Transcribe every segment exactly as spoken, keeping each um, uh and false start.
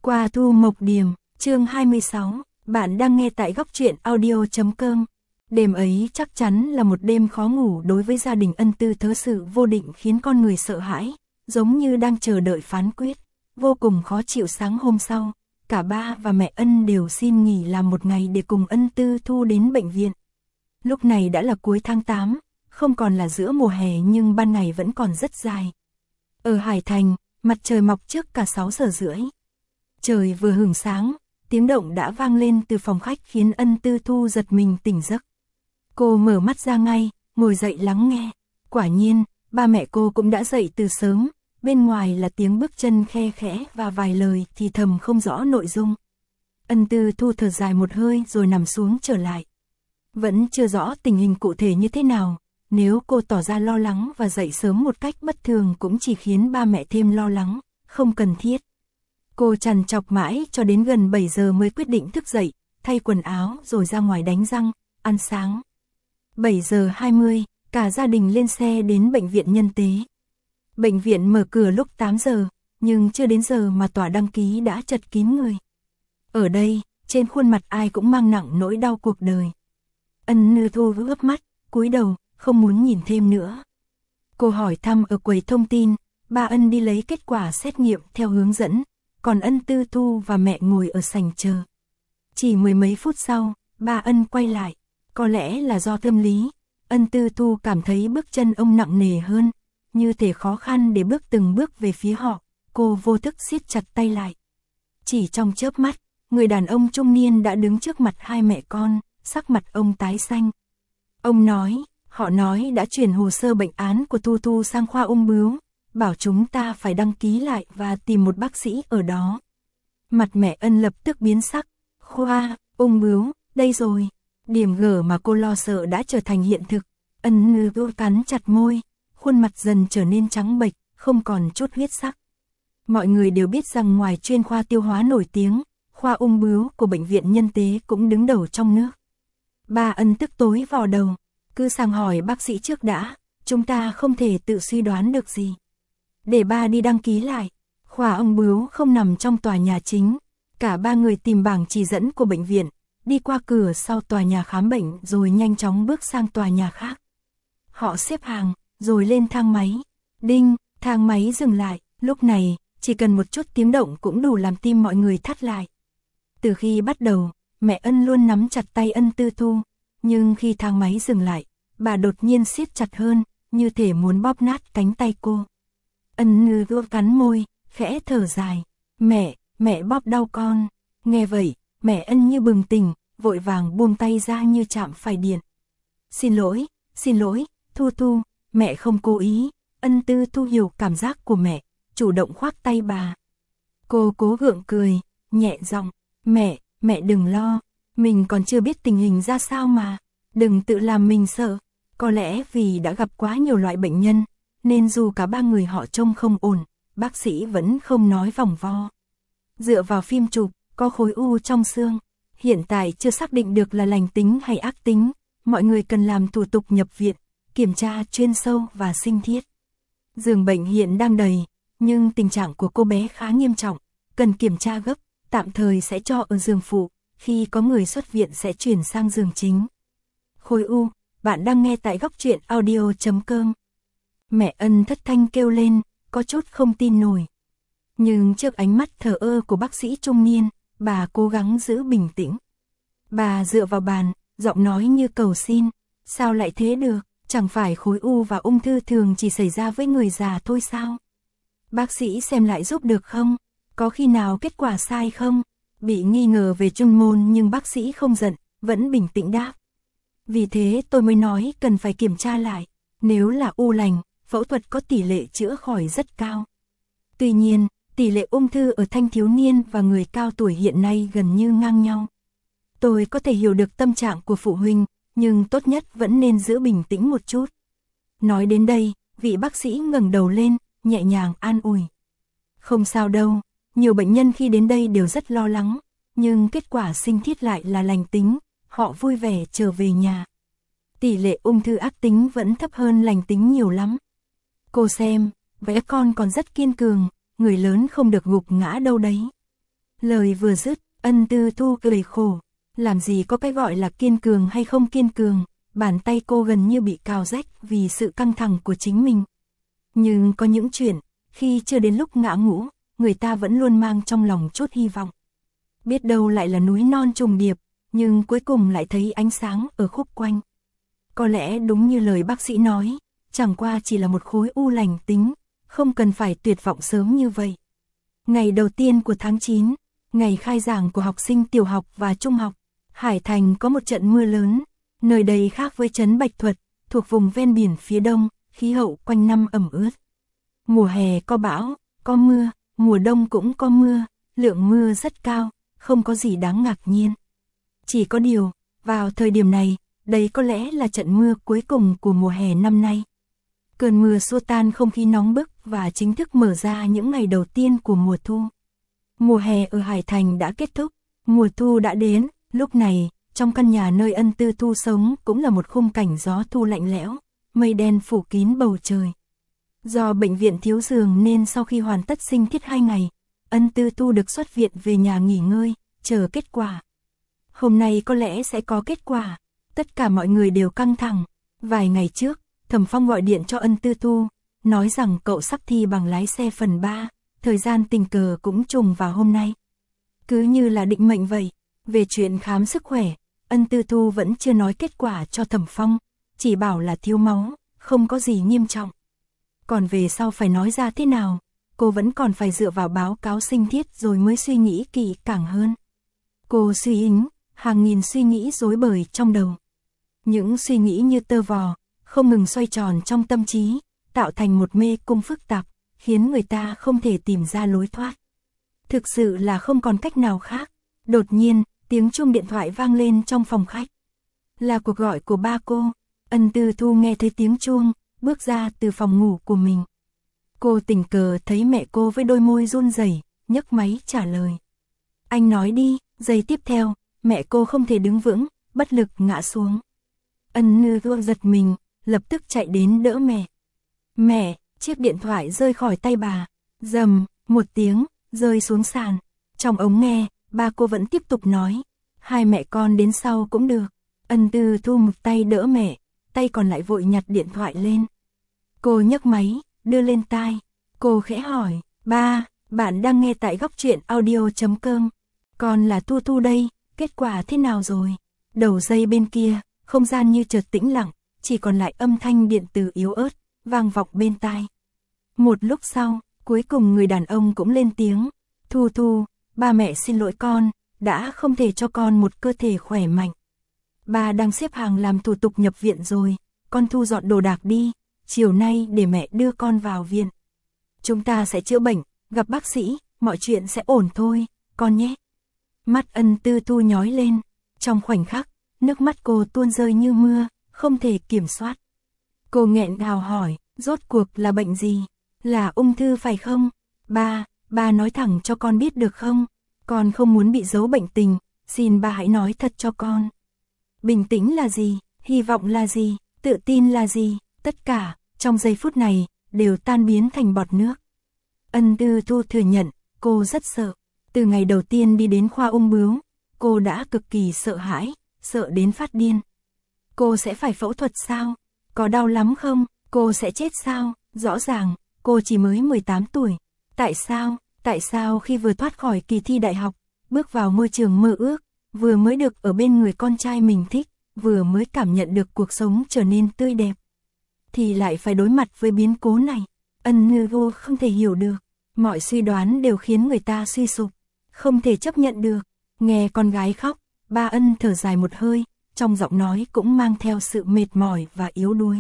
Qua Thu Mộc Điềm, chương hai mươi sáu, bạn đang nghe tại góc truyện audio chấm com. Đêm ấy chắc chắn là một đêm khó ngủ đối với gia đình Ân Tư Thớ, sự vô định khiến con người sợ hãi, giống như đang chờ đợi phán quyết, vô cùng khó chịu. Sáng hôm sau, cả ba và mẹ Ân đều xin nghỉ làm một ngày để cùng Ân Tư Thu đến bệnh viện. Lúc này đã là cuối tháng tám, không còn là giữa mùa hè nhưng ban ngày vẫn còn rất dài. Ở Hải Thành, mặt trời mọc trước cả sáu giờ rưỡi. Trời vừa hửng sáng, tiếng động đã vang lên từ phòng khách khiến Ân Tư Thu giật mình tỉnh giấc. Cô mở mắt ra ngay, ngồi dậy lắng nghe. Quả nhiên, ba mẹ cô cũng đã dậy từ sớm, bên ngoài là tiếng bước chân khe khẽ và vài lời thì thầm không rõ nội dung. Ân Tư Thu thở dài một hơi rồi nằm xuống trở lại. Vẫn chưa rõ tình hình cụ thể như thế nào, nếu cô tỏ ra lo lắng và dậy sớm một cách bất thường cũng chỉ khiến ba mẹ thêm lo lắng, không cần thiết. Cô trằn trọc mãi cho đến gần bảy giờ mới quyết định thức dậy, thay quần áo rồi ra ngoài đánh răng, ăn sáng. bảy giờ hai mươi, cả gia đình lên xe đến bệnh viện Nhân Tế. Bệnh viện mở cửa lúc tám giờ, nhưng chưa đến giờ mà tòa đăng ký đã chật kín người. Ở đây, trên khuôn mặt ai cũng mang nặng nỗi đau cuộc đời. Ân Tư Thu ướp mắt, cúi đầu, không muốn nhìn thêm nữa. Cô hỏi thăm ở quầy thông tin, ba Ân đi lấy kết quả xét nghiệm theo hướng dẫn, còn Ân Tư Thu và mẹ ngồi ở sảnh chờ. Chỉ mười mấy phút sau, ba Ân quay lại, có lẽ là do tâm lý, Ân Tư Thu cảm thấy bước chân ông nặng nề hơn, như thể khó khăn để bước từng bước về phía họ, cô vô thức siết chặt tay lại. Chỉ trong chớp mắt, người đàn ông trung niên đã đứng trước mặt hai mẹ con, sắc mặt ông tái xanh. Ông nói, họ nói đã chuyển hồ sơ bệnh án của Thu Thu sang khoa ung bướu, bảo chúng ta phải đăng ký lại và tìm một bác sĩ ở đó. Mặt mẹ Ân lập tức biến sắc, khoa, ung bướu, đây rồi. Điểm gở mà cô lo sợ đã trở thành hiện thực. Ân Tư Thu cắn chặt môi, khuôn mặt dần trở nên trắng bệch, không còn chút huyết sắc. Mọi người đều biết rằng ngoài chuyên khoa tiêu hóa nổi tiếng, khoa ung bướu của bệnh viện Nhân Tế cũng đứng đầu trong nước. Ba Ân tức tối vò đầu, cứ sang hỏi bác sĩ trước đã, chúng ta không thể tự suy đoán được gì. Để ba đi đăng ký lại, khoa ung bướu không nằm trong tòa nhà chính. Cả ba người tìm bảng chỉ dẫn của bệnh viện, đi qua cửa sau tòa nhà khám bệnh rồi nhanh chóng bước sang tòa nhà khác. Họ xếp hàng, rồi lên thang máy. Đinh, thang máy dừng lại, lúc này, chỉ cần một chút tiếng động cũng đủ làm tim mọi người thắt lại. Từ khi bắt đầu, mẹ Ân luôn nắm chặt tay Ân Tư Thu, nhưng khi thang máy dừng lại, bà đột nhiên siết chặt hơn, như thể muốn bóp nát cánh tay cô. Ân Tư Thu cắn môi, khẽ thở dài. Mẹ, mẹ bóp đau con. Nghe vậy, mẹ Ân như bừng tỉnh, vội vàng buông tay ra như chạm phải điện. Xin lỗi, xin lỗi, Thu Thu, mẹ không cố ý. Ân Tư Thu hiểu cảm giác của mẹ, chủ động khoác tay bà. Cô cố gượng cười, nhẹ giọng, mẹ, mẹ đừng lo, mình còn chưa biết tình hình ra sao mà, đừng tự làm mình sợ. Có lẽ vì đã gặp quá nhiều loại bệnh nhân, nên dù cả ba người họ trông không ổn, bác sĩ vẫn không nói vòng vo. Dựa vào phim chụp, có khối u trong xương, hiện tại chưa xác định được là lành tính hay ác tính, mọi người cần làm thủ tục nhập viện, kiểm tra chuyên sâu và sinh thiết. Giường bệnh hiện đang đầy, nhưng tình trạng của cô bé khá nghiêm trọng, cần kiểm tra gấp, tạm thời sẽ cho ở giường phụ, khi có người xuất viện sẽ chuyển sang giường chính. Khối u, bạn đang nghe tại góc truyện audio chấm com. Mẹ Ân thất thanh kêu lên, có chút không tin nổi. Nhưng trước ánh mắt thờ ơ của bác sĩ trung niên, bà cố gắng giữ bình tĩnh. Bà dựa vào bàn, giọng nói như cầu xin, sao lại thế được, chẳng phải khối u và ung thư thường chỉ xảy ra với người già thôi sao? Bác sĩ xem lại giúp được không? Có khi nào kết quả sai không? Bị nghi ngờ về chuyên môn nhưng bác sĩ không giận, vẫn bình tĩnh đáp. Vì thế tôi mới nói cần phải kiểm tra lại, nếu là u lành, phẫu thuật có tỷ lệ chữa khỏi rất cao. Tuy nhiên, tỷ lệ ung thư ở thanh thiếu niên và người cao tuổi hiện nay gần như ngang nhau. Tôi có thể hiểu được tâm trạng của phụ huynh, nhưng tốt nhất vẫn nên giữ bình tĩnh một chút. Nói đến đây, vị bác sĩ ngẩng đầu lên, nhẹ nhàng an ủi. Không sao đâu, nhiều bệnh nhân khi đến đây đều rất lo lắng, nhưng kết quả sinh thiết lại là lành tính, họ vui vẻ trở về nhà. Tỷ lệ ung thư ác tính vẫn thấp hơn lành tính nhiều lắm. Cô xem, vẽ con còn rất kiên cường, người lớn không được gục ngã đâu đấy. Lời vừa dứt, Ân Tư Thu cười khổ. Làm gì có cái gọi là kiên cường hay không kiên cường, bàn tay cô gần như bị cào rách vì sự căng thẳng của chính mình. Nhưng có những chuyện, khi chưa đến lúc ngã ngũ, người ta vẫn luôn mang trong lòng chút hy vọng. Biết đâu lại là núi non trùng điệp, nhưng cuối cùng lại thấy ánh sáng ở khúc quanh. Có lẽ đúng như lời bác sĩ nói, chẳng qua chỉ là một khối u lành tính, không cần phải tuyệt vọng sớm như vậy. Ngày đầu tiên của tháng chín, ngày khai giảng của học sinh tiểu học và trung học, Hải Thành có một trận mưa lớn, nơi đây khác với trấn Bạch Thuật, thuộc vùng ven biển phía đông, khí hậu quanh năm ẩm ướt. Mùa hè có bão, có mưa, mùa đông cũng có mưa, lượng mưa rất cao, không có gì đáng ngạc nhiên. Chỉ có điều, vào thời điểm này, đây có lẽ là trận mưa cuối cùng của mùa hè năm nay. Cơn mưa xua tan không khí nóng bức và chính thức mở ra những ngày đầu tiên của mùa thu. Mùa hè ở Hải Thành đã kết thúc, mùa thu đã đến, lúc này, trong căn nhà nơi Ân Tư Thu sống cũng là một khung cảnh gió thu lạnh lẽo, mây đen phủ kín bầu trời. Do bệnh viện thiếu giường nên sau khi hoàn tất sinh thiết hai ngày, Ân Tư Thu được xuất viện về nhà nghỉ ngơi, chờ kết quả. Hôm nay có lẽ sẽ có kết quả, tất cả mọi người đều căng thẳng. Vài ngày trước, Thẩm Phong gọi điện cho Ân Tư Thu, nói rằng cậu sắp thi bằng lái xe phần ba, thời gian tình cờ cũng trùng vào hôm nay. Cứ như là định mệnh vậy, về chuyện khám sức khỏe, Ân Tư Thu vẫn chưa nói kết quả cho Thẩm Phong, chỉ bảo là thiếu máu, không có gì nghiêm trọng. Còn về sau phải nói ra thế nào, cô vẫn còn phải dựa vào báo cáo sinh thiết rồi mới suy nghĩ kỹ càng hơn. Cô suy ính, hàng nghìn suy nghĩ rối bời trong đầu. Những suy nghĩ như tơ vò, không ngừng xoay tròn trong tâm trí, tạo thành một mê cung phức tạp, khiến người ta không thể tìm ra lối thoát. Thực sự là không còn cách nào khác. Đột nhiên, tiếng chuông điện thoại vang lên trong phòng khách. Là cuộc gọi của ba cô. Ân Tư Thu nghe thấy tiếng chuông, bước ra từ phòng ngủ của mình. Cô tình cờ thấy mẹ cô với đôi môi run rẩy, nhấc máy trả lời. Anh nói đi. Giây tiếp theo, mẹ cô không thể đứng vững, bất lực ngã xuống. Ân Tư Thu giật mình, lập tức chạy đến đỡ mẹ. Mẹ, chiếc điện thoại rơi khỏi tay bà. Rầm, một tiếng, rơi xuống sàn. Trong ống nghe, ba cô vẫn tiếp tục nói. Hai mẹ con đến sau cũng được. Ân Tư Thu một tay đỡ mẹ, tay còn lại vội nhặt điện thoại lên. Cô nhấc máy, đưa lên tai. Cô khẽ hỏi, ba, bạn đang nghe tại góc truyện audio chấm com. Con là Thu Thu đây, kết quả thế nào rồi? Đầu dây bên kia, không gian như chợt tĩnh lặng, chỉ còn lại âm thanh điện từ yếu ớt, vang vọng bên tai. Một lúc sau, cuối cùng người đàn ông cũng lên tiếng. Thu Thu, ba mẹ xin lỗi con, đã không thể cho con một cơ thể khỏe mạnh. Ba đang xếp hàng làm thủ tục nhập viện rồi, con thu dọn đồ đạc đi, chiều nay để mẹ đưa con vào viện. Chúng ta sẽ chữa bệnh, gặp bác sĩ, mọi chuyện sẽ ổn thôi, con nhé. Mắt Ân Tư Thu nhói lên, trong khoảnh khắc, nước mắt cô tuôn rơi như mưa, không thể kiểm soát. Cô nghẹn ngào hỏi, rốt cuộc là bệnh gì? Là ung thư phải không? Ba, ba nói thẳng cho con biết được không? Con không muốn bị giấu bệnh tình, xin ba hãy nói thật cho con. Bình tĩnh là gì? Hy vọng là gì? Tự tin là gì? Tất cả, trong giây phút này, đều tan biến thành bọt nước. Ân Tư Thu thừa nhận, cô rất sợ. Từ ngày đầu tiên đi đến khoa ung bướu, cô đã cực kỳ sợ hãi, sợ đến phát điên. Cô sẽ phải phẫu thuật sao? Có đau lắm không? Cô sẽ chết sao? Rõ ràng, cô chỉ mới mười tám tuổi. Tại sao? Tại sao khi vừa thoát khỏi kỳ thi đại học, bước vào môi trường mơ ước, vừa mới được ở bên người con trai mình thích, vừa mới cảm nhận được cuộc sống trở nên tươi đẹp, thì lại phải đối mặt với biến cố này? Ân Tư Thu không thể hiểu được. Mọi suy đoán đều khiến người ta suy sụp, không thể chấp nhận được. Nghe con gái khóc, ba Ân thở dài một hơi, trong giọng nói cũng mang theo sự mệt mỏi và yếu đuối.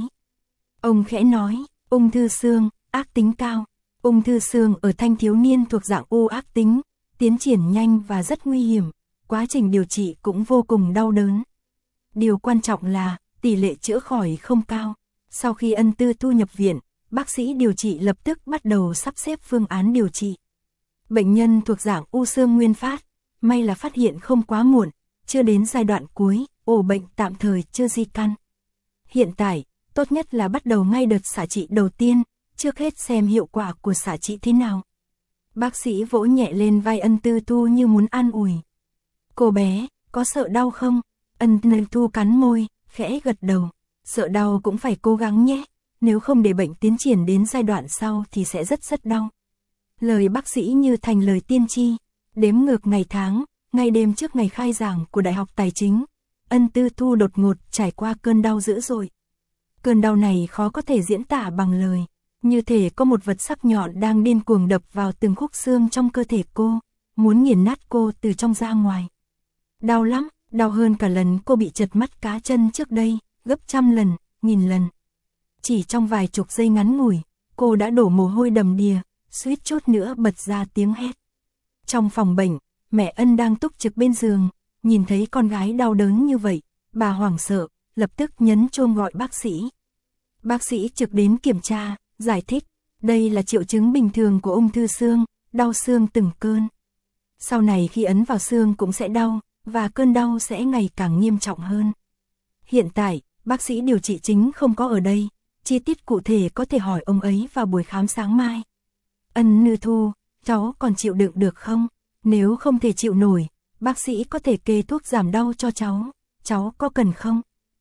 Ông khẽ nói, ung thư xương, ác tính cao. Ung thư xương ở thanh thiếu niên thuộc dạng u ác tính, tiến triển nhanh và rất nguy hiểm, quá trình điều trị cũng vô cùng đau đớn. Điều quan trọng là, tỷ lệ chữa khỏi không cao. Sau khi Ân Tư Thu nhập viện, bác sĩ điều trị lập tức bắt đầu sắp xếp phương án điều trị. Bệnh nhân thuộc dạng u xương nguyên phát, may là phát hiện không quá muộn, chưa đến giai đoạn cuối, ổ bệnh tạm thời chưa di căn. Hiện tại, tốt nhất là bắt đầu ngay đợt xạ trị đầu tiên, trước hết xem hiệu quả của xạ trị thế nào. Bác sĩ vỗ nhẹ lên vai Ân Tư Thu như muốn an ủi. Cô bé, có sợ đau không? Ân Tư Thu cắn môi, khẽ gật đầu. Sợ đau cũng phải cố gắng nhé, nếu không để bệnh tiến triển đến giai đoạn sau thì sẽ rất rất đau. Lời bác sĩ như thành lời tiên tri, đếm ngược ngày tháng, ngày đêm trước ngày khai giảng của Đại học Tài chính. Ân Tư Thu đột ngột trải qua cơn đau dữ dội. Cơn đau này khó có thể diễn tả bằng lời, như thể có một vật sắc nhọn đang điên cuồng đập vào từng khúc xương trong cơ thể cô, muốn nghiền nát cô từ trong ra ngoài. Đau lắm, đau hơn cả lần cô bị trật mắt cá chân trước đây, gấp trăm lần, nghìn lần. Chỉ trong vài chục giây ngắn ngủi, cô đã đổ mồ hôi đầm đìa, suýt chút nữa bật ra tiếng hét. Trong phòng bệnh, mẹ Ân đang túc trực bên giường, nhìn thấy con gái đau đớn như vậy, bà hoảng sợ, lập tức nhấn chuông gọi bác sĩ. Bác sĩ trực đến kiểm tra, giải thích, đây là triệu chứng bình thường của ung thư xương, đau xương từng cơn. Sau này khi ấn vào xương cũng sẽ đau, và cơn đau sẽ ngày càng nghiêm trọng hơn. Hiện tại, bác sĩ điều trị chính không có ở đây, chi tiết cụ thể có thể hỏi ông ấy vào buổi khám sáng mai. Ân Tư Thu, cháu còn chịu đựng được không? Nếu không thể chịu nổi, bác sĩ có thể kê thuốc giảm đau cho cháu, cháu có cần không?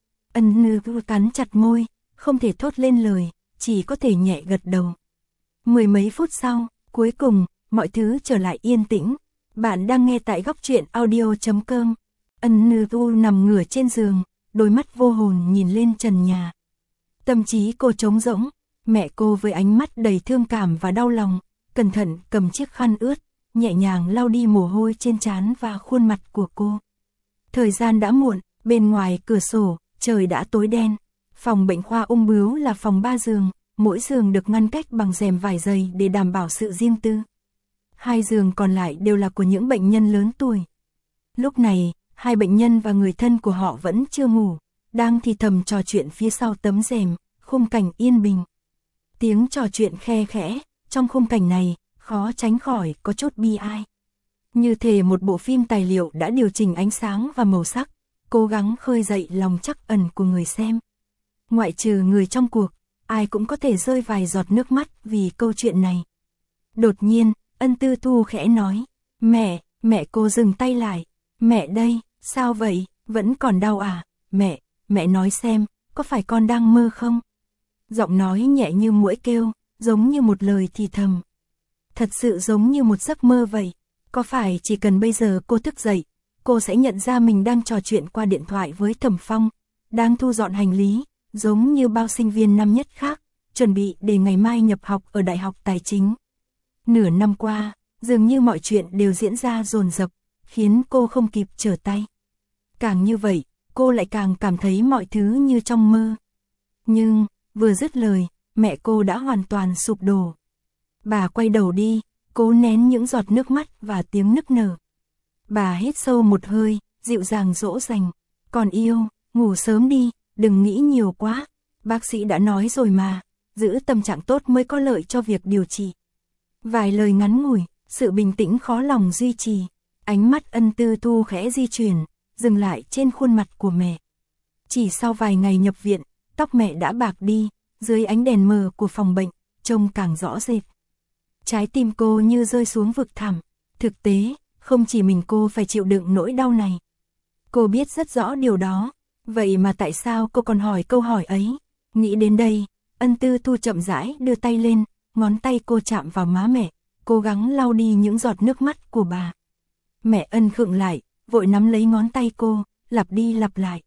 Ân Tư Thu cắn chặt môi, không thể thốt lên lời, chỉ có thể nhẹ gật đầu. Mười mấy phút sau, cuối cùng, mọi thứ trở lại yên tĩnh. Bạn đang nghe tại góc truyện audio chấm com. Ân Tư Thu nằm ngửa trên giường, đôi mắt vô hồn nhìn lên trần nhà. Tâm trí cô trống rỗng, mẹ cô với ánh mắt đầy thương cảm và đau lòng, cẩn thận cầm chiếc khăn ướt, nhẹ nhàng lau đi mồ hôi trên trán và khuôn mặt của cô. Thời gian đã muộn, bên ngoài cửa sổ, trời đã tối đen. Phòng bệnh khoa ung bướu là phòng ba giường, mỗi giường được ngăn cách bằng rèm vải dày để đảm bảo sự riêng tư. Hai giường còn lại đều là của những bệnh nhân lớn tuổi. Lúc này, hai bệnh nhân và người thân của họ vẫn chưa ngủ, đang thì thầm trò chuyện phía sau tấm rèm, khung cảnh yên bình. Tiếng trò chuyện khe khẽ, trong khung cảnh này, khó tránh khỏi có chút bi ai. Như thể một bộ phim tài liệu đã điều chỉnh ánh sáng và màu sắc, cố gắng khơi dậy lòng trắc ẩn của người xem. Ngoại trừ người trong cuộc, ai cũng có thể rơi vài giọt nước mắt vì câu chuyện này. Đột nhiên, Ân Tư Thu khẽ nói, mẹ, mẹ. Cô dừng tay lại. Mẹ đây, sao vậy, vẫn còn đau à? Mẹ, mẹ nói xem, có phải con đang mơ không? Giọng nói nhẹ như muỗi kêu, giống như một lời thì thầm. Thật sự giống như một giấc mơ vậy. Có phải chỉ cần bây giờ cô thức dậy, cô sẽ nhận ra mình đang trò chuyện qua điện thoại với Thẩm Phong, đang thu dọn hành lý, giống như bao sinh viên năm nhất khác, chuẩn bị để ngày mai nhập học ở Đại học Tài chính. Nửa năm qua, dường như mọi chuyện đều diễn ra dồn dập, khiến cô không kịp trở tay. Càng như vậy, cô lại càng cảm thấy mọi thứ như trong mơ. Nhưng, vừa dứt lời, mẹ cô đã hoàn toàn sụp đổ. Bà quay đầu đi, cố nén những giọt nước mắt và tiếng nức nở. Bà hít sâu một hơi, dịu dàng dỗ dành. Con yêu, ngủ sớm đi, đừng nghĩ nhiều quá. Bác sĩ đã nói rồi mà, giữ tâm trạng tốt mới có lợi cho việc điều trị. Vài lời ngắn ngủi, sự bình tĩnh khó lòng duy trì. Ánh mắt Ân Tư Thu khẽ di chuyển, dừng lại trên khuôn mặt của mẹ. Chỉ sau vài ngày nhập viện, tóc mẹ đã bạc đi, dưới ánh đèn mờ của phòng bệnh, trông càng rõ rệt. Trái tim cô như rơi xuống vực thẳm. Thực tế, không chỉ mình cô phải chịu đựng nỗi đau này. Cô biết rất rõ điều đó, vậy mà tại sao cô còn hỏi câu hỏi ấy? Nghĩ đến đây, Ân Tư Thu chậm rãi đưa tay lên, ngón tay cô chạm vào má mẹ, cố gắng lau đi những giọt nước mắt của bà. Mẹ Ân khựng lại, vội nắm lấy ngón tay cô, lặp đi lặp lại.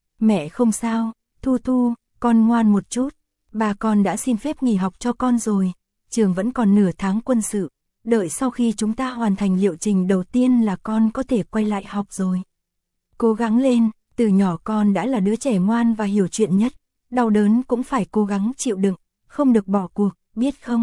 Mẹ không sao, Thu Thu, con ngoan một chút, bà con đã xin phép nghỉ học cho con rồi, trường vẫn còn nửa tháng quân sự, đợi sau khi chúng ta hoàn thành liệu trình đầu tiên là con có thể quay lại học rồi. Cố gắng lên, từ nhỏ con đã là đứa trẻ ngoan và hiểu chuyện nhất, đau đớn cũng phải cố gắng chịu đựng, không được bỏ cuộc, biết không?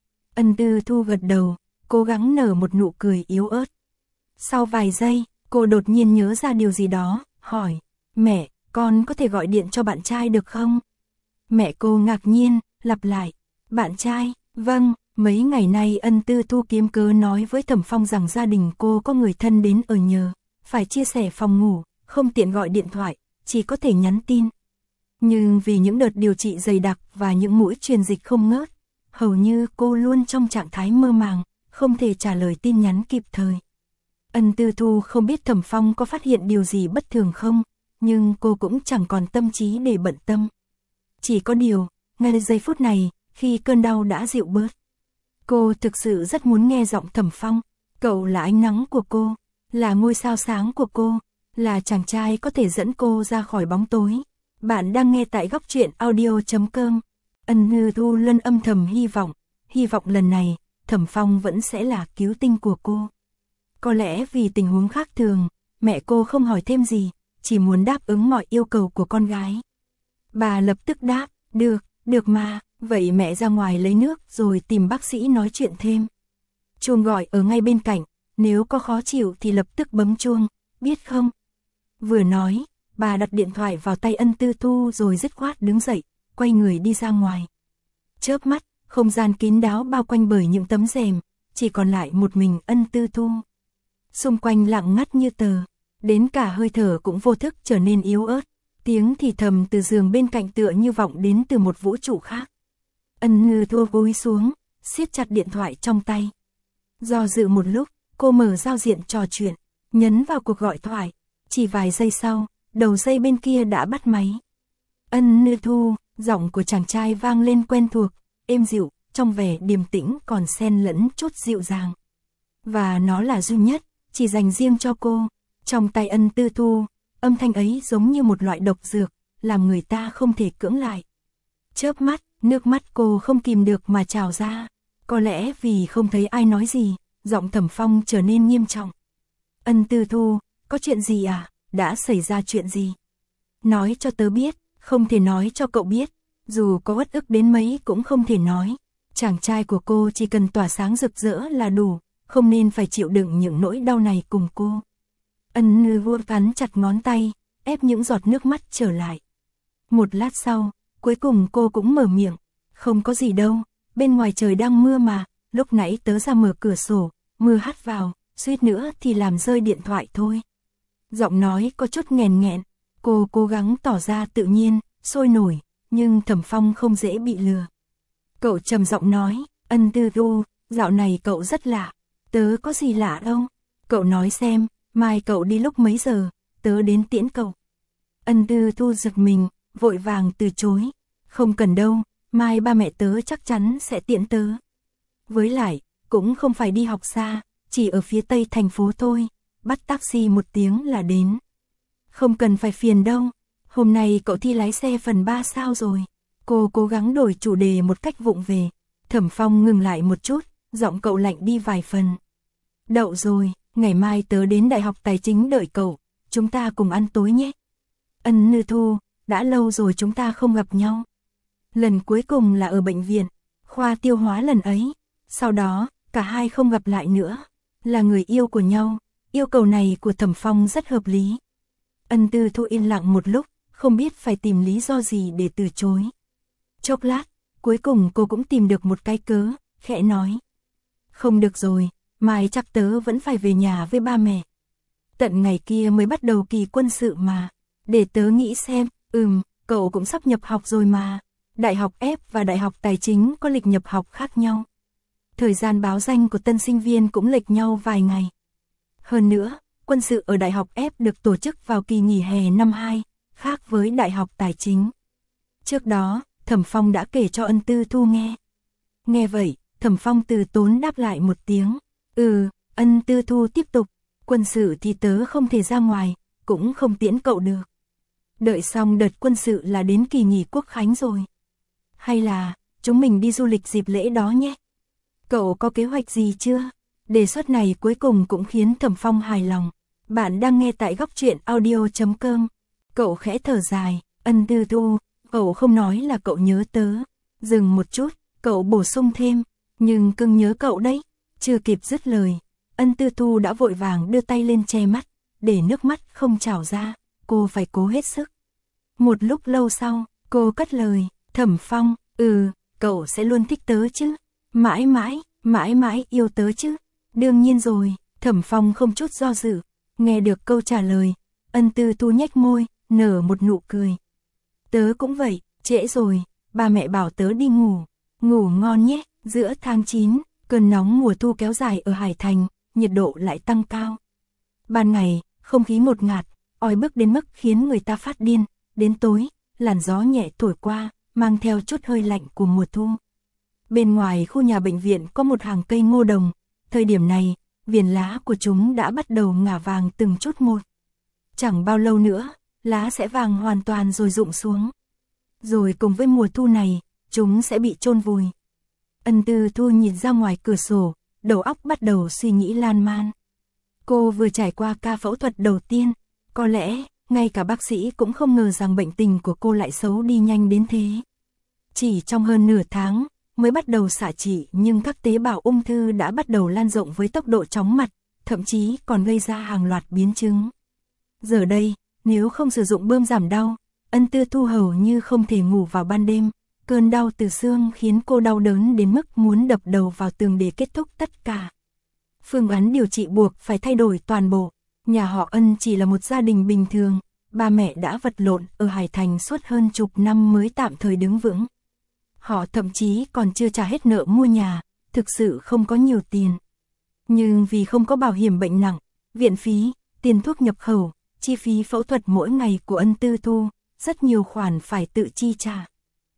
Ân Tư Thu gật đầu, cố gắng nở một nụ cười yếu ớt. Sau vài giây, cô đột nhiên nhớ ra điều gì đó, hỏi, mẹ, con có thể gọi điện cho bạn trai được không? Mẹ cô ngạc nhiên, lặp lại, bạn trai, vâng, mấy ngày nay Ân Tư Thu kiếm cớ nói với Thẩm Phong rằng gia đình cô có người thân đến ở nhờ, phải chia sẻ phòng ngủ, không tiện gọi điện thoại, chỉ có thể nhắn tin. Nhưng vì những đợt điều trị dày đặc và những mũi truyền dịch không ngớt, hầu như cô luôn trong trạng thái mơ màng, không thể trả lời tin nhắn kịp thời. Ân Tư Thu không biết Thẩm Phong có phát hiện điều gì bất thường không, nhưng cô cũng chẳng còn tâm trí để bận tâm. Chỉ có điều, ngay giây phút này, khi cơn đau đã dịu bớt, cô thực sự rất muốn nghe giọng Thẩm Phong. Cậu là ánh nắng của cô, là ngôi sao sáng của cô, là chàng trai có thể dẫn cô ra khỏi bóng tối. Bạn đang nghe tại góc truyện audio chấm com. Ân Tư Thu luôn âm thầm hy vọng, hy vọng lần này, Thẩm Phong vẫn sẽ là cứu tinh của cô. Có lẽ vì tình huống khác thường, mẹ cô không hỏi thêm gì, chỉ muốn đáp ứng mọi yêu cầu của con gái. Bà lập tức đáp, được, được mà, vậy mẹ ra ngoài lấy nước rồi tìm bác sĩ nói chuyện thêm. Chuông gọi ở ngay bên cạnh, nếu có khó chịu thì lập tức bấm chuông, biết không? Vừa nói, bà đặt điện thoại vào tay Ân Tư Thu rồi dứt khoát đứng dậy, quay người đi ra ngoài. Chớp mắt, không gian kín đáo bao quanh bởi những tấm rèm, chỉ còn lại một mình Ân Tư Thu. Xung quanh lặng ngắt như tờ, đến cả hơi thở cũng vô thức trở nên yếu ớt, tiếng thì thầm từ giường bên cạnh tựa như vọng đến từ một vũ trụ khác. Ân Tư Thu cúi xuống, siết chặt điện thoại trong tay. Do dự một lúc, cô mở giao diện trò chuyện, nhấn vào cuộc gọi thoại. Chỉ vài giây sau, đầu dây bên kia đã bắt máy. Ân Tư Thu, giọng của chàng trai vang lên quen thuộc, êm dịu, trong vẻ điềm tĩnh còn xen lẫn chút dịu dàng. Và nó là duy nhất, chỉ dành riêng cho cô. Trong tay Ân Tư Thu, âm thanh ấy giống như một loại độc dược, làm người ta không thể cưỡng lại. Chớp mắt, nước mắt cô không kìm được mà trào ra. Có lẽ vì không thấy ai nói gì, giọng Thẩm Phong trở nên nghiêm trọng. Ân Tư Thu, có chuyện gì à? Đã xảy ra chuyện gì? Nói cho tớ biết, không thể nói cho cậu biết. Dù có uất ức đến mấy cũng không thể nói. Chàng trai của cô chỉ cần tỏa sáng rực rỡ là đủ, không nên phải chịu đựng những nỗi đau này cùng cô. Ân Tư Thu cắn chặt ngón tay, ép những giọt nước mắt trở lại. Một lát sau, cuối cùng cô cũng mở miệng. Không có gì đâu, bên ngoài trời đang mưa mà, lúc nãy tớ ra mở cửa sổ, mưa hắt vào, suýt nữa thì làm rơi điện thoại thôi. Giọng nói có chút nghèn nghẹn, cô cố gắng tỏ ra tự nhiên, sôi nổi, nhưng Thẩm Phong không dễ bị lừa. Cậu trầm giọng nói, Ân Tư Thu, dạo này cậu rất lạ. Tớ có gì lạ đâu. Cậu nói xem, mai cậu đi lúc mấy giờ, tớ đến tiễn cậu. Ân Tư Thu giật mình, vội vàng từ chối. Không cần đâu, mai ba mẹ tớ chắc chắn sẽ tiễn tớ. Với lại, cũng không phải đi học xa, chỉ ở phía tây thành phố thôi, bắt taxi một tiếng là đến. Không cần phải phiền đâu, hôm nay cậu thi lái xe phần ba sao rồi? Cô cố gắng đổi chủ đề một cách vụng về. Thẩm Phong ngừng lại một chút, giọng cậu lạnh đi vài phần. Đậu rồi, ngày mai tớ đến Đại học Tài chính đợi cậu, chúng ta cùng ăn tối nhé. Ân Tư Thu, đã lâu rồi chúng ta không gặp nhau. Lần cuối cùng là ở bệnh viện, khoa tiêu hóa lần ấy. Sau đó, cả hai không gặp lại nữa. Là người yêu của nhau, yêu cầu này của Thẩm Phong rất hợp lý. Ân Tư Thu yên lặng một lúc, không biết phải tìm lý do gì để từ chối. Chốc lát, cuối cùng cô cũng tìm được một cái cớ, khẽ nói. Không được rồi, mai chắc tớ vẫn phải về nhà với ba mẹ. Tận ngày kia mới bắt đầu kỳ quân sự mà. Để tớ nghĩ xem, ừm, cậu cũng sắp nhập học rồi mà. Đại học F và Đại học Tài chính có lịch nhập học khác nhau. Thời gian báo danh của tân sinh viên cũng lệch nhau vài ngày. Hơn nữa, quân sự ở Đại học F được tổ chức vào kỳ nghỉ hè năm hai, khác với Đại học Tài chính. Trước đó, Thẩm Phong đã kể cho Ân Tư Thu nghe. Nghe vậy, Thẩm Phong từ tốn đáp lại một tiếng. Ừ, Ân Tư Thu tiếp tục. Quân sự thì tớ không thể ra ngoài, cũng không tiễn cậu được. Đợi xong đợt quân sự là đến kỳ nghỉ quốc khánh rồi. Hay là, chúng mình đi du lịch dịp lễ đó nhé. Cậu có kế hoạch gì chưa? Đề xuất này cuối cùng cũng khiến Thẩm Phong hài lòng. Bạn đang nghe tại góc truyện audio chấm com. Cậu khẽ thở dài, Ân Tư Thu, cậu không nói là cậu nhớ tớ. Dừng một chút, cậu bổ sung thêm, nhưng cưng nhớ cậu đấy. Chưa kịp dứt lời, Ân Tư Thu đã vội vàng đưa tay lên che mắt, để nước mắt không trào ra, cô phải cố hết sức. Một lúc lâu sau, cô cất lời, Thẩm Phong, ừ, cậu sẽ luôn thích tớ chứ, mãi mãi, mãi mãi yêu tớ chứ. Đương nhiên rồi, Thẩm Phong không chút do dự, nghe được câu trả lời, Ân Tư Thu nhếch môi, nở một nụ cười. Tớ cũng vậy, trễ rồi, ba mẹ bảo tớ đi ngủ, ngủ ngon nhé. Giữa tháng chín, Cơn nóng mùa thu kéo dài ở Hải Thành, nhiệt độ lại tăng cao. Ban ngày, không khí ngột ngạt, oi bức đến mức khiến người ta phát điên, đến tối, làn gió nhẹ thổi qua, mang theo chút hơi lạnh của mùa thu. Bên ngoài khu nhà bệnh viện có một hàng cây ngô đồng, thời điểm này, viền lá của chúng đã bắt đầu ngả vàng từng chút một. Chẳng bao lâu nữa, lá sẽ vàng hoàn toàn rồi rụng xuống. Rồi cùng với mùa thu này, chúng sẽ bị chôn vùi. Ân Tư Thu nhìn ra ngoài cửa sổ, đầu óc bắt đầu suy nghĩ lan man. Cô vừa trải qua ca phẫu thuật đầu tiên, có lẽ, ngay cả bác sĩ cũng không ngờ rằng bệnh tình của cô lại xấu đi nhanh đến thế. Chỉ trong hơn nửa tháng, mới bắt đầu xạ trị nhưng các tế bào ung thư đã bắt đầu lan rộng với tốc độ chóng mặt, thậm chí còn gây ra hàng loạt biến chứng. Giờ đây, nếu không sử dụng bơm giảm đau, Ân Tư Thu hầu như không thể ngủ vào ban đêm. Cơn đau từ xương khiến cô đau đớn đến mức muốn đập đầu vào tường để kết thúc tất cả. Phương án điều trị buộc phải thay đổi toàn bộ. Nhà họ Ân chỉ là một gia đình bình thường, ba mẹ đã vật lộn ở Hải Thành suốt hơn chục năm mới tạm thời đứng vững. Họ thậm chí còn chưa trả hết nợ mua nhà, thực sự không có nhiều tiền. Nhưng vì không có bảo hiểm bệnh nặng, viện phí, tiền thuốc nhập khẩu, chi phí phẫu thuật mỗi ngày của Ân Tư Thu, rất nhiều khoản phải tự chi trả.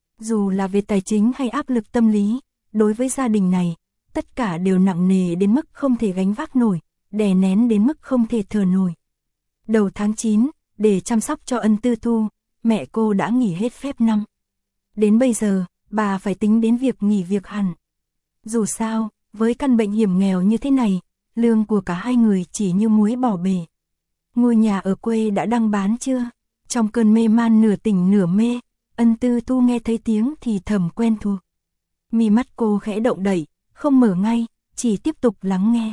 Dù là về tài chính hay áp lực tâm lý, đối với gia đình này, tất cả đều nặng nề đến mức không thể gánh vác nổi, đè nén đến mức không thể thở nổi. Đầu tháng chín, để chăm sóc cho Ân Tư Thu, mẹ cô đã nghỉ hết phép năm. Đến bây giờ, bà phải tính đến việc nghỉ việc hẳn. Dù sao, với căn bệnh hiểm nghèo như thế này, lương của cả hai người chỉ như muối bỏ bể. Ngôi nhà ở quê đã đăng bán chưa? Trong cơn mê man nửa tỉnh nửa mê, Ân Tư Thu nghe thấy tiếng thì thầm quen thuộc. Mi mắt cô khẽ động đậy, không mở ngay, chỉ tiếp tục lắng nghe.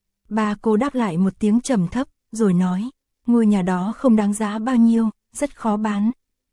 Ba cô đáp lại một tiếng trầm thấp, rồi nói, ngôi nhà đó không đáng giá bao nhiêu, rất khó bán.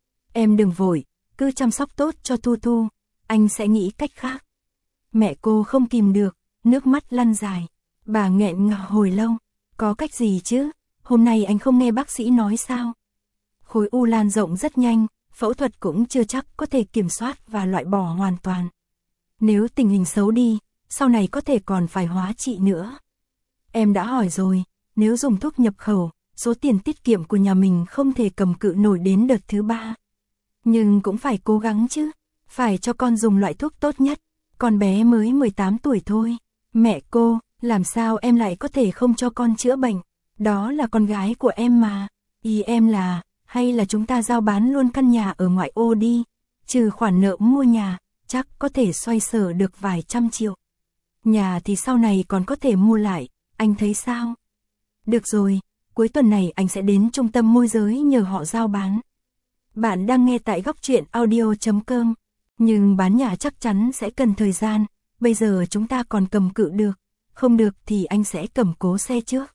Em đừng vội, cứ chăm sóc tốt cho Thu Thu, anh sẽ nghĩ cách khác. Mẹ cô không kìm được, nước mắt lăn dài. Bà nghẹn ngào hồi lâu, có cách gì chứ, hôm nay anh không nghe bác sĩ nói sao? Khối u lan rộng rất nhanh, phẫu thuật cũng chưa chắc có thể kiểm soát và loại bỏ hoàn toàn. Nếu tình hình xấu đi, sau này có thể còn phải hóa trị nữa. Em đã hỏi rồi, nếu dùng thuốc nhập khẩu, số tiền tiết kiệm của nhà mình không thể cầm cự nổi đến đợt thứ ba. Nhưng cũng phải cố gắng chứ, phải cho con dùng loại thuốc tốt nhất, con bé mới mười tám tuổi thôi. Mẹ cô, làm sao em lại có thể không cho con chữa bệnh, đó là con gái của em mà. Ý em là, hay là chúng ta giao bán luôn căn nhà ở ngoại ô đi, trừ khoản nợ mua nhà, chắc có thể xoay sở được vài trăm triệu. Nhà thì sau này còn có thể mua lại, anh thấy sao? Được rồi, cuối tuần này anh sẽ đến trung tâm môi giới nhờ họ giao bán. Bạn đang nghe tại góc truyện audio chấm com, nhưng bán nhà chắc chắn sẽ cần thời gian, bây giờ chúng ta còn cầm cự được, không được thì anh sẽ cầm cố xe trước.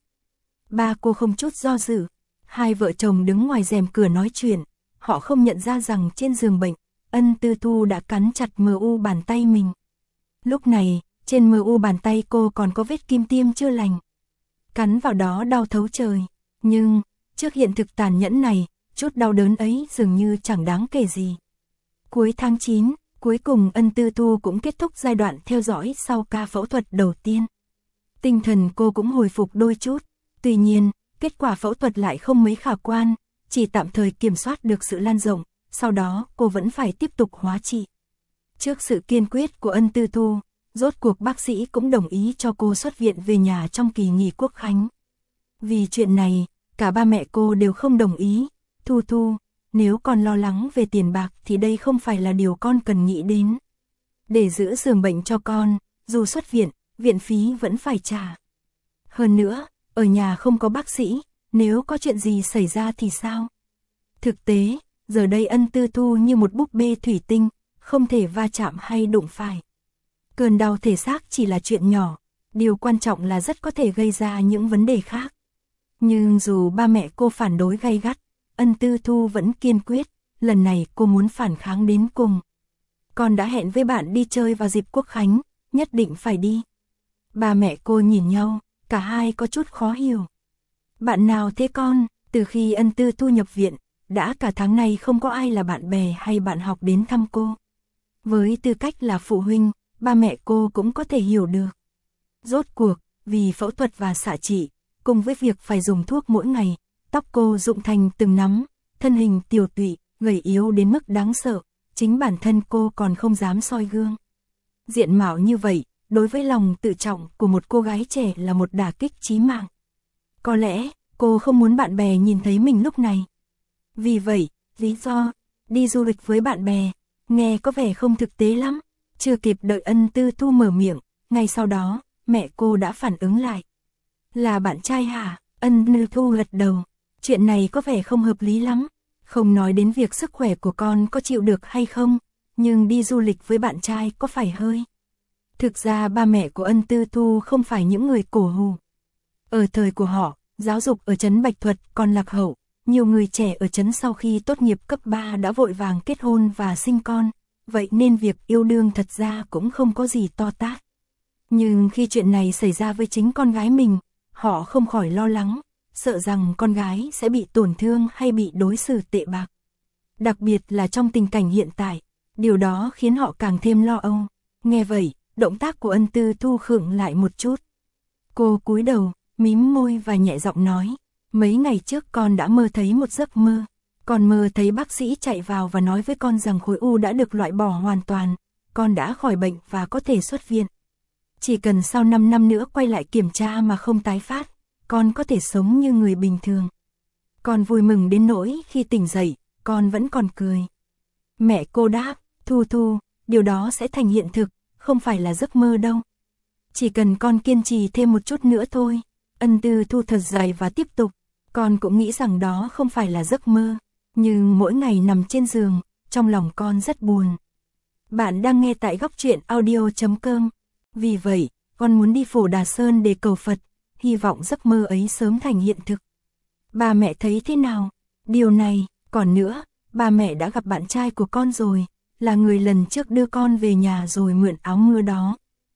Ba cô không chút do dự, hai vợ chồng đứng ngoài rèm cửa nói chuyện, họ không nhận ra rằng trên giường bệnh, Ân Tư Thu đã cắn chặt mờ u bàn tay mình. Lúc này, trên mờ u bàn tay cô còn có vết kim tiêm chưa lành. Cắn vào đó đau thấu trời, nhưng, trước hiện thực tàn nhẫn này, chút đau đớn ấy dường như chẳng đáng kể gì. Cuối tháng chín, cuối cùng Ân Tư Thu cũng kết thúc giai đoạn theo dõi sau ca phẫu thuật đầu tiên. Tinh thần cô cũng hồi phục đôi chút, tuy nhiên, kết quả phẫu thuật lại không mấy khả quan, chỉ tạm thời kiểm soát được sự lan rộng, sau đó cô vẫn phải tiếp tục hóa trị. Trước sự kiên quyết của Ân Tư Thu, rốt cuộc bác sĩ cũng đồng ý cho cô xuất viện về nhà trong kỳ nghỉ Quốc khánh. Vì chuyện này, cả ba mẹ cô đều không đồng ý. Thu Thu, nếu con lo lắng về tiền bạc thì đây không phải là điều con cần nghĩ đến. Để giữ giường bệnh cho con, dù xuất viện, viện phí vẫn phải trả. Hơn nữa, ở nhà không có bác sĩ, nếu có chuyện gì xảy ra thì sao? Thực tế, giờ đây Ân Tư Thu như một búp bê thủy tinh, không thể va chạm hay đụng phải. Cơn đau thể xác chỉ là chuyện nhỏ, điều quan trọng là rất có thể gây ra những vấn đề khác. Nhưng dù ba mẹ cô phản đối gay gắt, Ân Tư Thu vẫn kiên quyết, lần này cô muốn phản kháng đến cùng. Con đã hẹn với bạn đi chơi vào dịp Quốc khánh, nhất định phải đi. Ba mẹ cô nhìn nhau, cả hai có chút khó hiểu. Bạn nào thế con? Từ khi Ân Tư Thu nhập viện, đã cả tháng nay không có ai là bạn bè hay bạn học đến thăm cô. Với tư cách là phụ huynh, ba mẹ cô cũng có thể hiểu được. Rốt cuộc, vì phẫu thuật và xạ trị, cùng với việc phải dùng thuốc mỗi ngày, tóc cô rụng thành từng nắm, thân hình tiều tụy, gầy yếu đến mức đáng sợ, chính bản thân cô còn không dám soi gương. Diện mạo như vậy, đối với lòng tự trọng của một cô gái trẻ là một đả kích chí mạng. Có lẽ, cô không muốn bạn bè nhìn thấy mình lúc này. Vì vậy, lý do, đi du lịch với bạn bè, nghe có vẻ không thực tế lắm. Chưa kịp đợi Ân Tư Thu mở miệng, ngay sau đó, mẹ cô đã phản ứng lại. Là bạn trai hả? Ân Tư Thu gật đầu. Chuyện này có vẻ không hợp lý lắm. Không nói đến việc sức khỏe của con có chịu được hay không, nhưng đi du lịch với bạn trai có phải hơi. Thực ra ba mẹ của Ân Tư Thu không phải những người cổ hủ. Ở thời của họ, giáo dục ở trấn Bạch Thuật còn lạc hậu, nhiều người trẻ ở trấn sau khi tốt nghiệp cấp ba đã vội vàng kết hôn và sinh con, vậy nên việc yêu đương thật ra cũng không có gì to tát. Nhưng khi chuyện này xảy ra với chính con gái mình, họ không khỏi lo lắng, sợ rằng con gái sẽ bị tổn thương hay bị đối xử tệ bạc. Đặc biệt là trong tình cảnh hiện tại, điều đó khiến họ càng thêm lo âu. Nghe vậy, động tác của Ân Tư Thu khựng lại một chút. Cô cúi đầu, mím môi và nhẹ giọng nói, mấy ngày trước con đã mơ thấy một giấc mơ. Con mơ thấy bác sĩ chạy vào và nói với con rằng khối u đã được loại bỏ hoàn toàn, con đã khỏi bệnh và có thể xuất viện. Chỉ cần sau năm năm nữa quay lại kiểm tra mà không tái phát, con có thể sống như người bình thường. Con vui mừng đến nỗi khi tỉnh dậy, con vẫn còn cười. Mẹ cô đáp, Thu Thu, điều đó sẽ thành hiện thực, không phải là giấc mơ đâu. Chỉ cần con kiên trì thêm một chút nữa thôi. Ân Tư Thu thật dài và tiếp tục, con cũng nghĩ rằng đó không phải là giấc mơ, nhưng mỗi ngày nằm trên giường, trong lòng con rất buồn. Bạn đang nghe tại góc truyện audio chấm com. Vì vậy, con muốn đi Phổ Đà Sơn để cầu Phật, hy vọng giấc mơ ấy sớm thành hiện thực. Ba mẹ thấy thế nào? Điều này, còn nữa, ba mẹ đã gặp bạn trai của con rồi, là người lần trước đưa con về nhà rồi mượn áo mưa đó.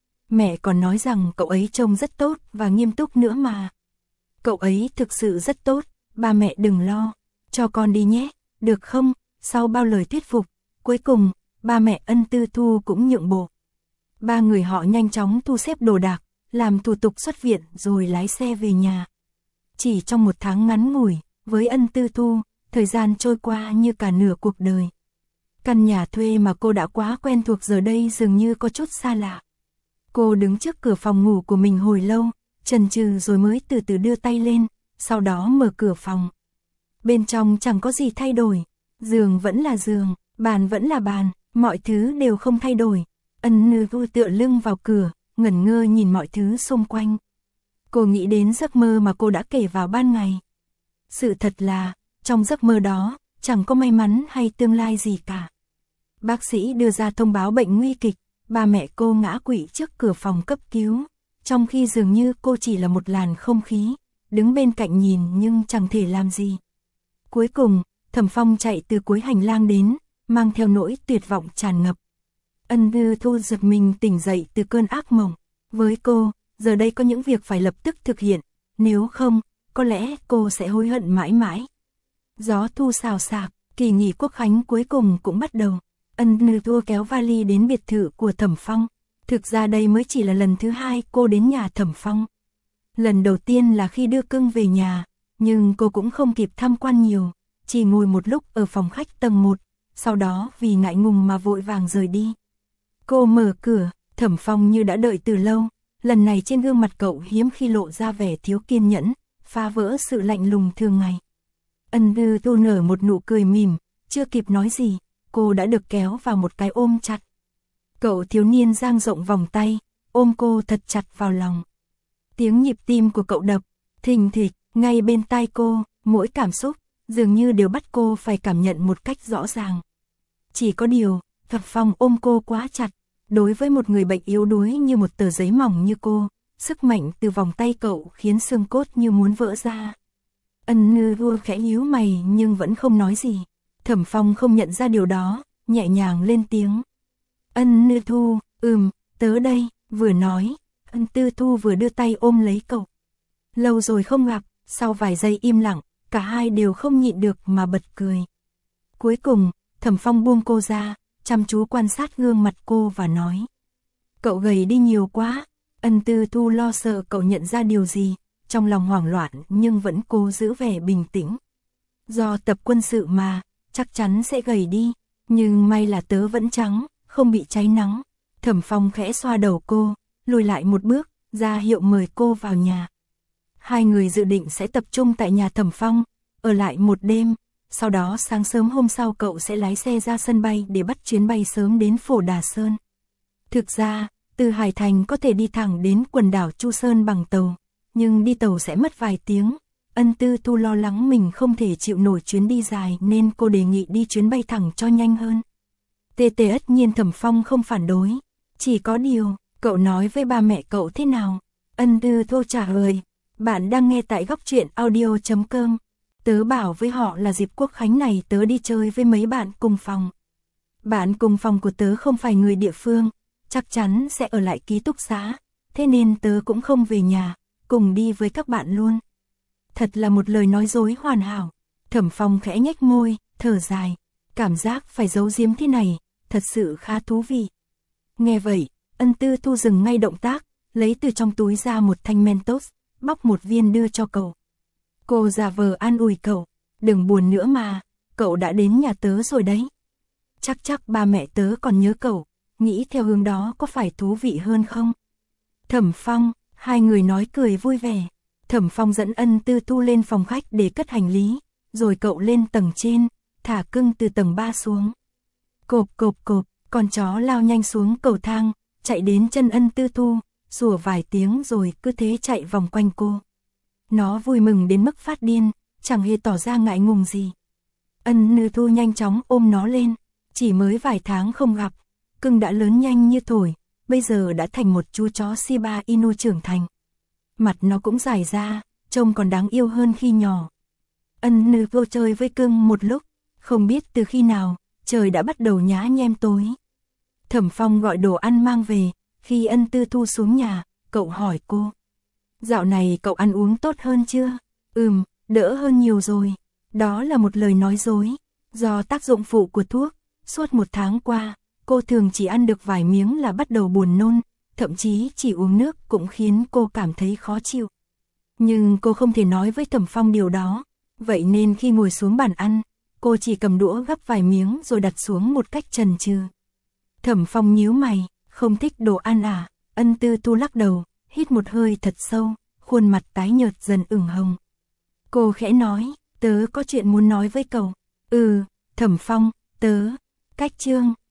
Mẹ còn nói rằng cậu ấy trông rất tốt và nghiêm túc nữa mà. Cậu ấy thực sự rất tốt, ba mẹ đừng lo, cho con đi nhé, được không? Sau bao lời thuyết phục, cuối cùng, ba mẹ Ân Tư Thu cũng nhượng bộ. Ba người họ nhanh chóng thu xếp đồ đạc, làm thủ tục xuất viện rồi lái xe về nhà. Chỉ trong một tháng ngắn ngủi, với Ân Tư Thu, thời gian trôi qua như cả nửa cuộc đời. Căn nhà thuê mà cô đã quá quen thuộc giờ đây dường như có chút xa lạ. Cô đứng trước cửa phòng ngủ của mình hồi lâu, chần chừ rồi mới từ từ đưa tay lên, sau đó mở cửa phòng. Bên trong chẳng có gì thay đổi, giường vẫn là giường, bàn vẫn là bàn, mọi thứ đều không thay đổi. Ân Tư Thu tựa lưng vào cửa, ngẩn ngơ nhìn mọi thứ xung quanh. Cô nghĩ đến giấc mơ mà cô đã kể vào ban ngày. Sự thật là, trong giấc mơ đó, chẳng có may mắn hay tương lai gì cả. Bác sĩ đưa ra thông báo bệnh nguy kịch, ba mẹ cô ngã quỵ trước cửa phòng cấp cứu, trong khi dường như cô chỉ là một làn không khí, đứng bên cạnh nhìn nhưng chẳng thể làm gì. Cuối cùng, Thẩm Phong chạy từ cuối hành lang đến, mang theo nỗi tuyệt vọng tràn ngập. Ân Tư Thu giật mình tỉnh dậy từ cơn ác mộng. Với cô, giờ đây có những việc phải lập tức thực hiện, nếu không, có lẽ cô sẽ hối hận mãi mãi. Gió thu xào xạc, kỳ nghỉ Quốc khánh cuối cùng cũng bắt đầu. Ân Tư Thu kéo vali đến biệt thự của Thẩm Phong. Thực ra đây mới chỉ là lần thứ hai cô đến nhà Thẩm Phong. Lần đầu tiên là khi đưa cưng về nhà, nhưng cô cũng không kịp tham quan nhiều, chỉ ngồi một lúc ở phòng khách tầng một, sau đó vì ngại ngùng mà vội vàng rời đi. Cô mở cửa, Thẩm Phong như đã đợi từ lâu, lần này trên gương mặt cậu hiếm khi lộ ra vẻ thiếu kiên nhẫn, phá vỡ sự lạnh lùng thường ngày. Ân Tư Thu nở một nụ cười mỉm, chưa kịp nói gì, cô đã được kéo vào một cái ôm chặt. Cậu thiếu niên dang rộng vòng tay, ôm cô thật chặt vào lòng. Tiếng nhịp tim của cậu đập, thình thịch, ngay bên tai cô, mỗi cảm xúc, dường như đều bắt cô phải cảm nhận một cách rõ ràng. Chỉ có điều, Thẩm Phong ôm cô quá chặt, đối với một người bệnh yếu đuối như một tờ giấy mỏng như cô, sức mạnh từ vòng tay cậu khiến xương cốt như muốn vỡ ra. Ân Tư Thu khẽ nhíu mày nhưng vẫn không nói gì. Thẩm Phong không nhận ra điều đó, nhẹ nhàng lên tiếng. Ân Tư Thu, ừm, tớ đây, vừa nói, Ân Tư Thu vừa đưa tay ôm lấy cậu. Lâu rồi không gặp, sau vài giây im lặng, cả hai đều không nhịn được mà bật cười. Cuối cùng, Thẩm Phong buông cô ra, chăm chú quan sát gương mặt cô và nói. Cậu gầy đi nhiều quá. Ân Tư Thu lo sợ cậu nhận ra điều gì, trong lòng hoảng loạn nhưng vẫn cố giữ vẻ bình tĩnh. Do tập quân sự mà, chắc chắn sẽ gầy đi, nhưng may là tớ vẫn trắng, không bị cháy nắng. Thẩm Phong khẽ xoa đầu cô, lùi lại một bước, ra hiệu mời cô vào nhà. Hai người dự định sẽ tập trung tại nhà Thẩm Phong, ở lại một đêm, sau đó sáng sớm hôm sau cậu sẽ lái xe ra sân bay để bắt chuyến bay sớm đến Phổ Đà Sơn. Thực ra, từ Hải Thành có thể đi thẳng đến quần đảo Chu Sơn bằng tàu, nhưng đi tàu sẽ mất vài tiếng. Ân Tư Thu lo lắng mình không thể chịu nổi chuyến đi dài nên cô đề nghị đi chuyến bay thẳng cho nhanh hơn. Tê tê tất nhiên Thẩm Phong không phản đối, chỉ có điều, cậu nói với ba mẹ cậu thế nào? Ân Tư Thu trả lời, bạn đang nghe tại góc truyện audio chấm com. Tớ bảo với họ là dịp Quốc Khánh này tớ đi chơi với mấy bạn cùng phòng. Bạn cùng phòng của tớ không phải người địa phương, chắc chắn sẽ ở lại ký túc xá, thế nên tớ cũng không về nhà, cùng đi với các bạn luôn. Thật là một lời nói dối hoàn hảo. Thẩm Phong khẽ nhếch môi, thở dài, cảm giác phải giấu giếm thế này, thật sự khá thú vị. Nghe vậy, Ân Tư Thu dừng ngay động tác, lấy từ trong túi ra một thanh Mentos, bóc một viên đưa cho cậu. Cô giả vờ an ủi cậu, đừng buồn nữa mà, cậu đã đến nhà tớ rồi đấy. Chắc chắc ba mẹ tớ còn nhớ cậu, nghĩ theo hướng đó có phải thú vị hơn không? Thẩm Phong, hai người nói cười vui vẻ. Thẩm Phong dẫn Ân Tư Thu lên phòng khách để cất hành lý, rồi cậu lên tầng trên, thả cưng từ tầng ba xuống. Cộp cộp cộp, con chó lao nhanh xuống cầu thang, chạy đến chân Ân Tư Thu, sủa vài tiếng rồi cứ thế chạy vòng quanh cô. Nó vui mừng đến mức phát điên, chẳng hề tỏ ra ngại ngùng gì. Ân Tư Thu nhanh chóng ôm nó lên, chỉ mới vài tháng không gặp, cưng đã lớn nhanh như thổi, bây giờ đã thành một chú chó Shiba Inu trưởng thành. Mặt nó cũng dài ra, trông còn đáng yêu hơn khi nhỏ. Ân Tư Thu chơi với cưng một lúc, không biết từ khi nào, trời đã bắt đầu nhá nhem tối. Thẩm Phong gọi đồ ăn mang về, khi Ân Tư Thu xuống nhà, cậu hỏi cô. Dạo này cậu ăn uống tốt hơn chưa? Ừm, đỡ hơn nhiều rồi. Đó là một lời nói dối. Do tác dụng phụ của thuốc, suốt một tháng qua, cô thường chỉ ăn được vài miếng là bắt đầu buồn nôn, thậm chí chỉ uống nước cũng khiến cô cảm thấy khó chịu. Nhưng cô không thể nói với Thẩm Phong điều đó, vậy nên khi ngồi xuống bàn ăn, cô chỉ cầm đũa gắp vài miếng rồi đặt xuống một cách chần chừ. Thẩm Phong nhíu mày, không thích đồ ăn à? Ân Tư Thu lắc đầu, hít một hơi thật sâu, khuôn mặt tái nhợt dần ửng hồng. Cô khẽ nói, tớ có chuyện muốn nói với cậu. Ừ, Thẩm Phong, tớ, cách chương.